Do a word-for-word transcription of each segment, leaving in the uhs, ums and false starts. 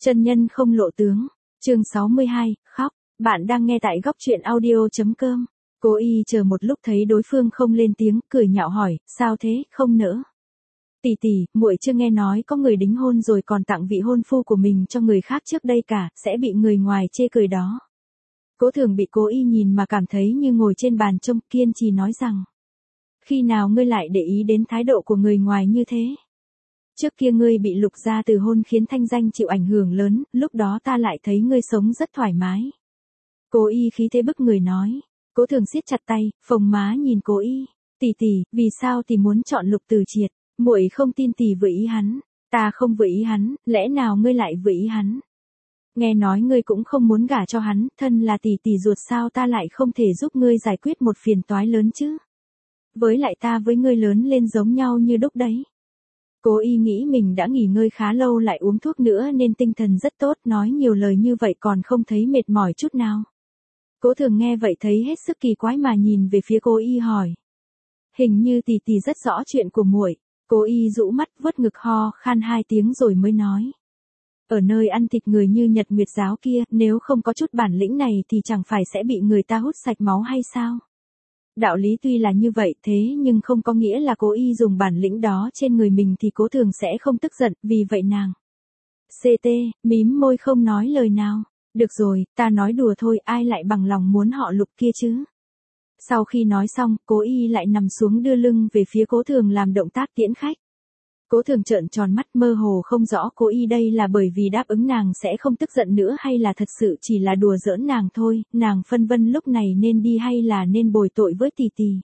Chân nhân không lộ tướng. Chương sáu mươi hai, khóc. Bạn đang nghe tại góc truyện audio.com. Cố Y chờ một lúc thấy đối phương không lên tiếng, cười nhạo hỏi, sao thế, không nỡ. Tỷ tỷ, muội chưa nghe nói có người đính hôn rồi còn tặng vị hôn phu của mình cho người khác trước đây cả, sẽ bị người ngoài chê cười đó. Cố Thường bị Cố Y nhìn mà cảm thấy như ngồi trên bàn trông, kiên trì nói rằng. Khi nào ngươi lại để ý đến thái độ của người ngoài như thế? Trước kia ngươi bị Lục gia từ hôn khiến thanh danh chịu ảnh hưởng lớn, lúc đó ta lại thấy ngươi sống rất thoải mái. Cố Y khí thế bức người nói. Cố Thường siết chặt tay, phồng má nhìn Cố Y. Tỷ tỷ, vì sao tỷ muốn chọn Lục Từ Triệt? Muội không tin tỷ vừa ý hắn. Ta không vừa ý hắn, lẽ nào ngươi lại vừa ý hắn? Nghe nói ngươi cũng không muốn gả cho hắn, thân là tỷ tỷ ruột sao ta lại không thể giúp ngươi giải quyết một phiền toái lớn chứ? Với lại ta với ngươi lớn lên giống nhau như đúc đấy. Cố Y nghĩ mình đã nghỉ ngơi khá lâu lại uống thuốc nữa nên tinh thần rất tốt, nói nhiều lời như vậy còn không thấy mệt mỏi chút nào. Cố Thường nghe vậy thấy hết sức kỳ quái mà nhìn về phía Cố Y hỏi. Hình như tỷ tỷ rất rõ chuyện của muội. Cố Y rũ mắt vuốt ngực ho khan hai tiếng rồi mới nói. Ở nơi ăn thịt người như Nhật Nguyệt giáo kia, nếu không có chút bản lĩnh này thì chẳng phải sẽ bị người ta hút sạch máu hay sao? Đạo lý tuy là như vậy thế nhưng không có nghĩa là Cố Y dùng bản lĩnh đó trên người mình thì Cố Thường sẽ không tức giận, vì vậy nàng. xê tê, mím môi không nói lời nào. Được rồi, ta nói đùa thôi, ai lại bằng lòng muốn họ Lục kia chứ? Sau khi nói xong, Cố Y lại nằm xuống đưa lưng về phía Cố Thường làm động tác tiễn khách. Cố Thường trợn tròn mắt mơ hồ không rõ Cố Y đây là bởi vì đáp ứng nàng sẽ không tức giận nữa hay là thật sự chỉ là đùa giỡn nàng thôi, nàng phân vân lúc này nên đi hay là nên bồi tội với tỷ tỷ.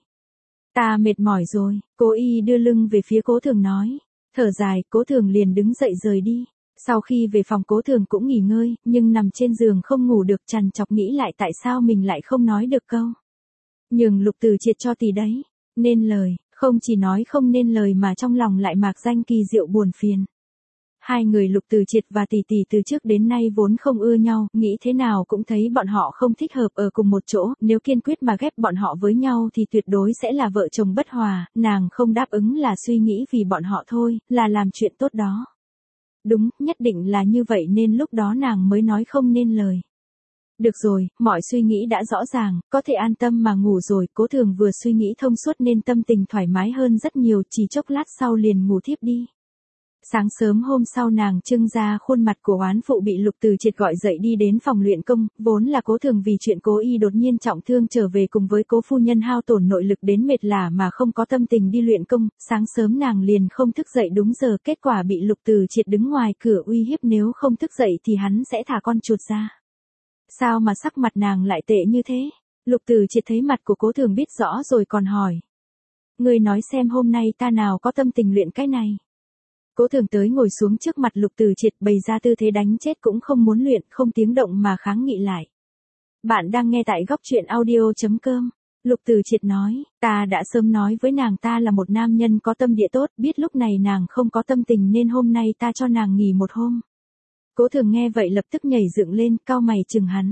Ta mệt mỏi rồi, Cố Y đưa lưng về phía Cố Thường nói. Thở dài, Cố Thường liền đứng dậy rời đi. Sau khi về phòng Cố Thường cũng nghỉ ngơi, nhưng nằm trên giường không ngủ được trằn trọc nghĩ lại tại sao mình lại không nói được câu. Nhường Lục Từ Triệt cho tỷ đấy. Nên lời, không chỉ nói không nên lời mà trong lòng lại mạc danh kỳ diệu buồn phiền. Hai người Lục Từ Triệt và tỷ tỷ từ trước đến nay vốn không ưa nhau, nghĩ thế nào cũng thấy bọn họ không thích hợp ở cùng một chỗ, nếu kiên quyết mà ghép bọn họ với nhau thì tuyệt đối sẽ là vợ chồng bất hòa, nàng không đáp ứng là suy nghĩ vì bọn họ thôi, là làm chuyện tốt đó. Đúng, nhất định là như vậy nên lúc đó nàng mới nói không nên lời. Được rồi, mọi suy nghĩ đã rõ ràng, có thể an tâm mà ngủ rồi, Cố Thường vừa suy nghĩ thông suốt nên tâm tình thoải mái hơn rất nhiều, chỉ chốc lát sau liền ngủ thiếp đi. Sáng sớm hôm sau nàng trưng ra khuôn mặt của oán phụ bị Lục Từ Triệt gọi dậy đi đến phòng luyện công, vốn là Cố Thường vì chuyện Cố Y đột nhiên trọng thương trở về cùng với Cố phu nhân hao tổn nội lực đến mệt lả mà không có tâm tình đi luyện công, sáng sớm nàng liền không thức dậy đúng giờ, kết quả bị Lục Từ Triệt đứng ngoài cửa uy hiếp nếu không thức dậy thì hắn sẽ thả con chuột ra. Sao mà sắc mặt nàng lại tệ như thế? Lục Từ Triệt thấy mặt của Cố Thường biết rõ rồi còn hỏi. Ngươi nói xem hôm nay ta nào có tâm tình luyện cái này. Cố Thường tới ngồi xuống trước mặt Lục Từ Triệt bày ra tư thế đánh chết cũng không muốn luyện, không tiếng động mà kháng nghị lại. Bạn đang nghe tại góc truyện audio.com. Lục Từ Triệt nói, ta đã sớm nói với nàng ta là một nam nhân có tâm địa tốt, biết lúc này nàng không có tâm tình nên hôm nay ta cho nàng nghỉ một hôm. Cố Thường nghe vậy lập tức nhảy dựng lên, cau mày chừng hắn.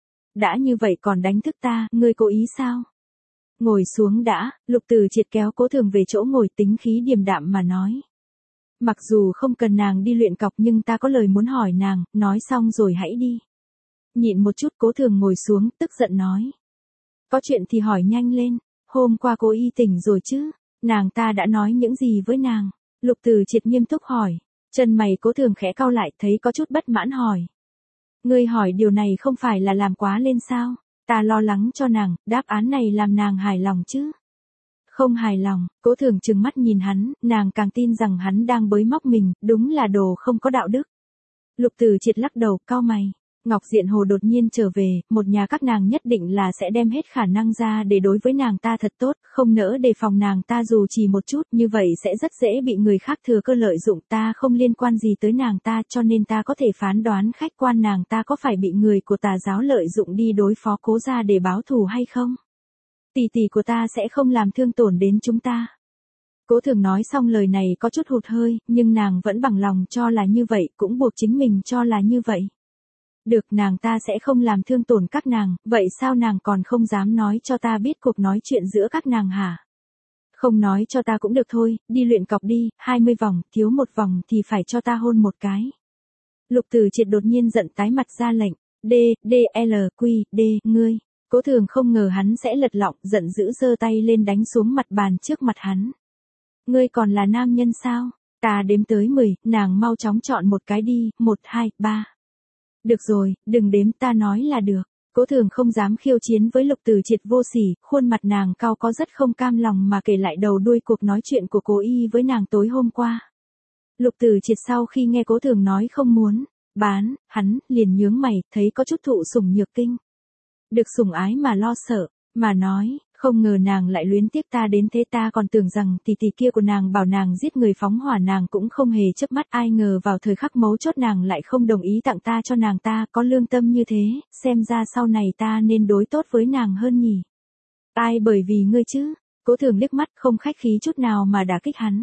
Đã như vậy còn đánh thức ta, ngươi cố ý sao? Ngồi xuống đã, Lục Từ Triệt kéo Cố Thường về chỗ ngồi tính khí điềm đạm mà nói. Mặc dù không cần nàng đi luyện cọc nhưng ta có lời muốn hỏi nàng, nói xong rồi hãy đi. Nhịn một chút Cố Thường ngồi xuống, tức giận nói. Có chuyện thì hỏi nhanh lên, hôm qua Cố Y tỉnh rồi chứ, nàng ta đã nói những gì với nàng? Lục Từ Triệt nghiêm túc hỏi. Chân mày Cố Thường khẽ cau lại thấy có chút bất mãn hỏi. Ngươi hỏi điều này không phải là làm quá lên sao? Ta lo lắng cho nàng, đáp án này làm nàng hài lòng chứ? Không hài lòng, Cố Thường trừng mắt nhìn hắn, nàng càng tin rằng hắn đang bới móc mình, đúng là đồ không có đạo đức. Lục Từ Triệt lắc đầu, cau mày. Ngọc Diện Hồ đột nhiên trở về, một nhà các nàng nhất định là sẽ đem hết khả năng ra để đối với nàng ta thật tốt, không nỡ đề phòng nàng ta dù chỉ một chút, như vậy sẽ rất dễ bị người khác thừa cơ lợi dụng, ta không liên quan gì tới nàng ta cho nên ta có thể phán đoán khách quan nàng ta có phải bị người của tà giáo lợi dụng đi đối phó Cố gia để báo thù hay không. Tỷ tỷ của ta sẽ không làm thương tổn đến chúng ta. Cố Thường nói xong lời này có chút hụt hơi, nhưng nàng vẫn bằng lòng cho là như vậy, cũng buộc chính mình cho là như vậy. Được, nàng ta sẽ không làm thương tổn các nàng, vậy sao nàng còn không dám nói cho ta biết cuộc nói chuyện giữa các nàng hả? Không nói cho ta cũng được thôi, đi luyện cọc đi, hai mươi vòng, thiếu một vòng thì phải cho ta hôn một cái. Lục Từ Triệt đột nhiên giận tái mặt ra lệnh, D, D, L, Q, D, ngươi. Cố Thường không ngờ hắn sẽ lật lọng, giận dữ giơ tay lên đánh xuống mặt bàn trước mặt hắn. Ngươi còn là nam nhân sao? Ta đếm tới mười, nàng mau chóng chọn một cái đi, một, hai, ba. Được rồi, đừng đếm, ta nói là được. Cố Thường không dám khiêu chiến với Lục Từ Triệt vô sỉ, khuôn mặt nàng cau có rất không cam lòng mà kể lại đầu đuôi cuộc nói chuyện của Cố Y với nàng tối hôm qua. Lục Từ Triệt sau khi nghe Cố Thường nói không muốn bán, hắn liền nhướng mày, thấy có chút thụ sủng nhược kinh. Được sủng ái mà lo sợ, mà nói, không ngờ nàng lại luyến tiếc ta đến thế, ta còn tưởng rằng tỷ tỷ kia của nàng bảo nàng giết người phóng hỏa nàng cũng không hề chớp mắt, ai ngờ vào thời khắc mấu chốt nàng lại không đồng ý tặng ta cho nàng, ta có lương tâm như thế, xem ra sau này ta nên đối tốt với nàng hơn nhỉ. Ai bởi vì ngươi chứ? Cố Thường liếc mắt không khách khí chút nào mà đả kích hắn.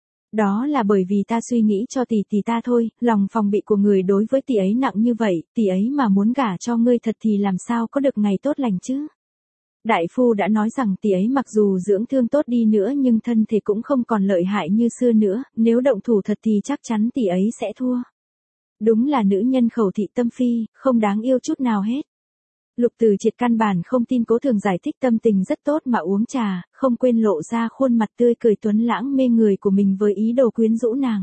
Đó là bởi vì ta suy nghĩ cho tỷ tỷ ta thôi, lòng phòng bị của người đối với tỷ ấy nặng như vậy, tỷ ấy mà muốn gả cho ngươi thật thì làm sao có được ngày tốt lành chứ. Đại phu đã nói rằng tỷ ấy mặc dù dưỡng thương tốt đi nữa nhưng thân thể cũng không còn lợi hại như xưa nữa, nếu động thủ thật thì chắc chắn tỷ ấy sẽ thua. Đúng là nữ nhân khẩu thị tâm phi, không đáng yêu chút nào hết. Lục Từ Triệt căn bản không tin Cố Thường giải thích, tâm tình rất tốt mà uống trà, không quên lộ ra khuôn mặt tươi cười tuấn lãng mê người của mình với ý đồ quyến rũ nàng.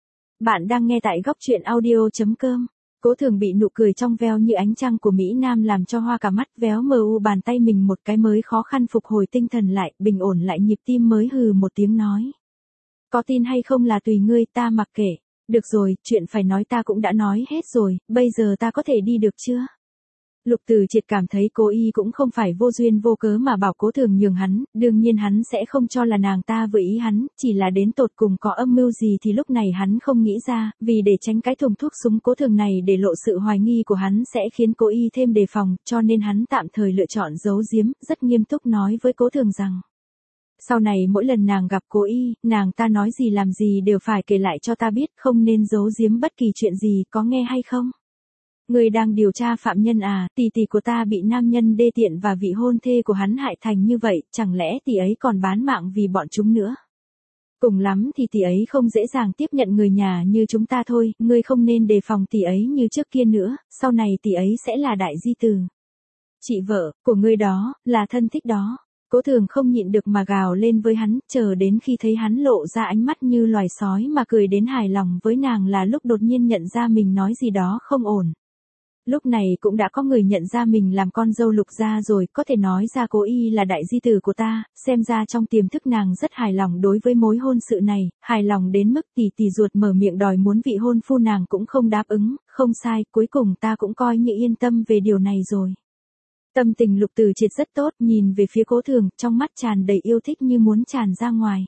Bạn đang nghe tại góc truyện audio chấm com. Cố Thường bị nụ cười trong veo như ánh trăng của Mỹ Nam làm cho hoa cả mắt, véo mờ u bàn tay mình một cái mới khó khăn phục hồi tinh thần lại, bình ổn lại nhịp tim mới hừ một tiếng nói. Có tin hay không là tùy ngươi, ta mặc kệ. Được rồi, chuyện phải nói ta cũng đã nói hết rồi, bây giờ ta có thể đi được chưa? Lục Từ Triệt cảm thấy Cố Y cũng không phải vô duyên vô cớ mà bảo Cố Thường nhường hắn, đương nhiên hắn sẽ không cho là nàng ta với ý hắn, chỉ là đến tột cùng có âm mưu gì thì lúc này hắn không nghĩ ra, vì để tránh cái thùng thuốc súng Cố Thường này để lộ sự hoài nghi của hắn sẽ khiến Cố Y thêm đề phòng, cho nên hắn tạm thời lựa chọn giấu giếm, rất nghiêm túc nói với Cố Thường rằng. Sau này mỗi lần nàng gặp Cố Y, nàng ta nói gì làm gì đều phải kể lại cho ta biết, không nên giấu giếm bất kỳ chuyện gì, có nghe hay không? Người đang điều tra phạm nhân à, tỷ tỷ của ta bị nam nhân đê tiện và vị hôn thê của hắn hại thành như vậy, chẳng lẽ tỷ ấy còn bán mạng vì bọn chúng nữa? Cùng lắm thì tỷ ấy không dễ dàng tiếp nhận người nhà như chúng ta thôi, ngươi không nên đề phòng tỷ ấy như trước kia nữa, sau này tỷ ấy sẽ là đại di từ. Chị vợ của ngươi đó, là thân thích đó. Cố Thường không nhịn được mà gào lên với hắn, chờ đến khi thấy hắn lộ ra ánh mắt như loài sói mà cười đến hài lòng với nàng là lúc đột nhiên nhận ra mình nói gì đó không ổn. Lúc này cũng đã có người nhận ra mình làm con dâu Lục gia rồi, có thể nói ra Cố Y là đại di tử của ta, xem ra trong tiềm thức nàng rất hài lòng đối với mối hôn sự này, hài lòng đến mức tỷ tỷ ruột mở miệng đòi muốn vị hôn phu nàng cũng không đáp ứng, không sai, cuối cùng ta cũng coi như yên tâm về điều này rồi. Tâm tình Lục Từ Triệt rất tốt, nhìn về phía Cố Thường, trong mắt tràn đầy yêu thích như muốn tràn ra ngoài.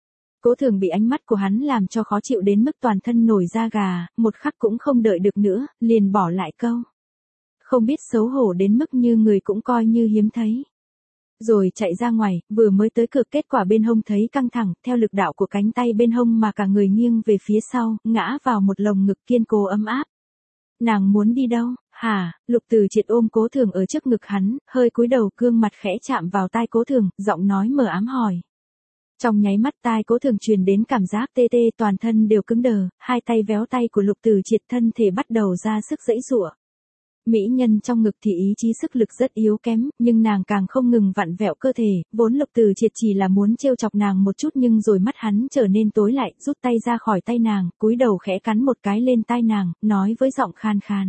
Cố Thường bị ánh mắt của hắn làm cho khó chịu đến mức toàn thân nổi da gà, một khắc cũng không đợi được nữa, liền bỏ lại câu. Không biết xấu hổ đến mức như người cũng coi như hiếm thấy. Rồi chạy ra ngoài, vừa mới tới cửa kết quả bên hông thấy căng thẳng, theo lực đạo của cánh tay bên hông mà cả người nghiêng về phía sau, ngã vào một lồng ngực kiên cố ấm áp. Nàng muốn đi đâu, hả? Lục Từ Triệt ôm Cố Thường ở trước ngực hắn, hơi cúi đầu, gương mặt khẽ chạm vào tai Cố Thường, giọng nói mờ ám hỏi. Trong nháy mắt tai Cố Thường truyền đến cảm giác tê tê, toàn thân đều cứng đờ, hai tay véo tay của Lục Từ Triệt, thân thể bắt đầu ra sức giãy giụa. Mỹ nhân trong ngực thì ý chí sức lực rất yếu kém, nhưng nàng càng không ngừng vặn vẹo cơ thể, vốn Lục Từ Triệt chỉ là muốn trêu chọc nàng một chút nhưng rồi mắt hắn trở nên tối lại, rút tay ra khỏi tay nàng, cúi đầu khẽ cắn một cái lên tai nàng, nói với giọng khan khan.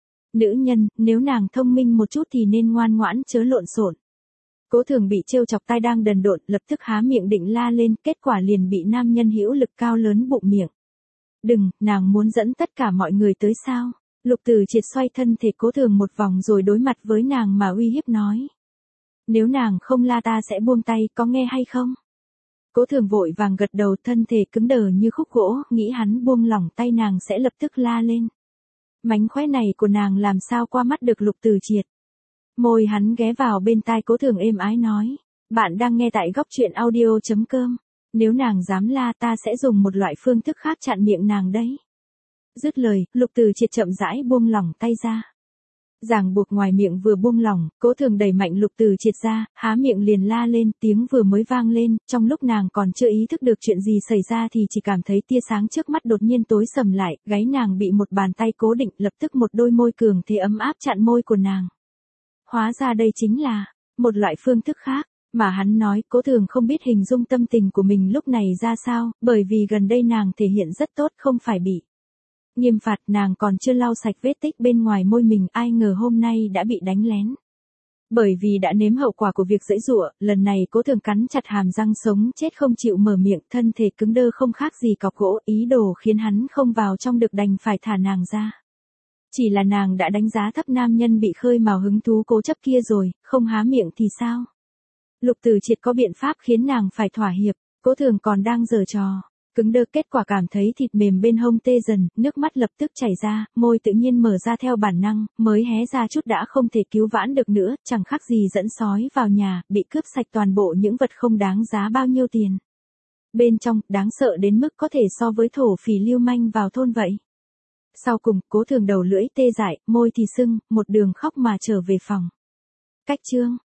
Nữ nhân, nếu nàng thông minh một chút thì nên ngoan ngoãn chớ lộn xộn. Cố Thường bị trêu chọc tai đang đần độn, lập tức há miệng định la lên, kết quả liền bị nam nhân hữu lực cao lớn bụng miệng. Đừng, nàng muốn dẫn tất cả mọi người tới sao? Lục Từ Triệt xoay thân thể Cố Thường một vòng rồi đối mặt với nàng mà uy hiếp nói. Nếu nàng không la ta sẽ buông tay, có nghe hay không? Cố Thường vội vàng gật đầu, thân thể cứng đờ như khúc gỗ, nghĩ hắn buông lỏng tay nàng sẽ lập tức la lên. Mánh khóe này của nàng làm sao qua mắt được Lục Từ Triệt. Môi hắn ghé vào bên tai Cố Thường êm ái nói. Bạn đang nghe tại góc truyện audio chấm com. Nếu nàng dám la ta sẽ dùng một loại phương thức khác chặn miệng nàng đấy. Dứt lời, Lục Từ Triệt chậm rãi buông lỏng tay ra. Ràng buộc ngoài miệng vừa buông lỏng, Cố Thường đẩy mạnh Lục Từ Triệt ra, há miệng liền la lên, tiếng vừa mới vang lên, trong lúc nàng còn chưa ý thức được chuyện gì xảy ra thì chỉ cảm thấy tia sáng trước mắt đột nhiên tối sầm lại, gáy nàng bị một bàn tay cố định, lập tức một đôi môi cường thế ấm áp chặn môi của nàng. Hóa ra đây chính là một loại phương thức khác, mà hắn nói. Cố Thường không biết hình dung tâm tình của mình lúc này ra sao, bởi vì gần đây nàng thể hiện rất tốt, không phải bị nghiêm phạt, nàng còn chưa lau sạch vết tích bên ngoài môi mình, ai ngờ hôm nay đã bị đánh lén. Bởi vì đã nếm hậu quả của việc giãy giụa, lần này Cố Thường cắn chặt hàm răng sống chết không chịu mở miệng, thân thể cứng đơ không khác gì cọc gỗ, ý đồ khiến hắn không vào trong được đành phải thả nàng ra. Chỉ là nàng đã đánh giá thấp nam nhân bị khơi mào hứng thú cố chấp kia rồi, không há miệng thì sao? Lục Từ Triệt có biện pháp khiến nàng phải thỏa hiệp, Cố Thường còn đang giở trò. Cứng đơ, kết quả cảm thấy thịt mềm bên hông tê dần, nước mắt lập tức chảy ra, môi tự nhiên mở ra theo bản năng, mới hé ra chút đã không thể cứu vãn được nữa, chẳng khác gì dẫn sói vào nhà, bị cướp sạch toàn bộ những vật không đáng giá bao nhiêu tiền. Bên trong, đáng sợ đến mức có thể so với thổ phỉ lưu manh vào thôn vậy. Sau cùng, Cố Thường đầu lưỡi tê dại, môi thì sưng, một đường khóc mà trở về phòng. Cách chương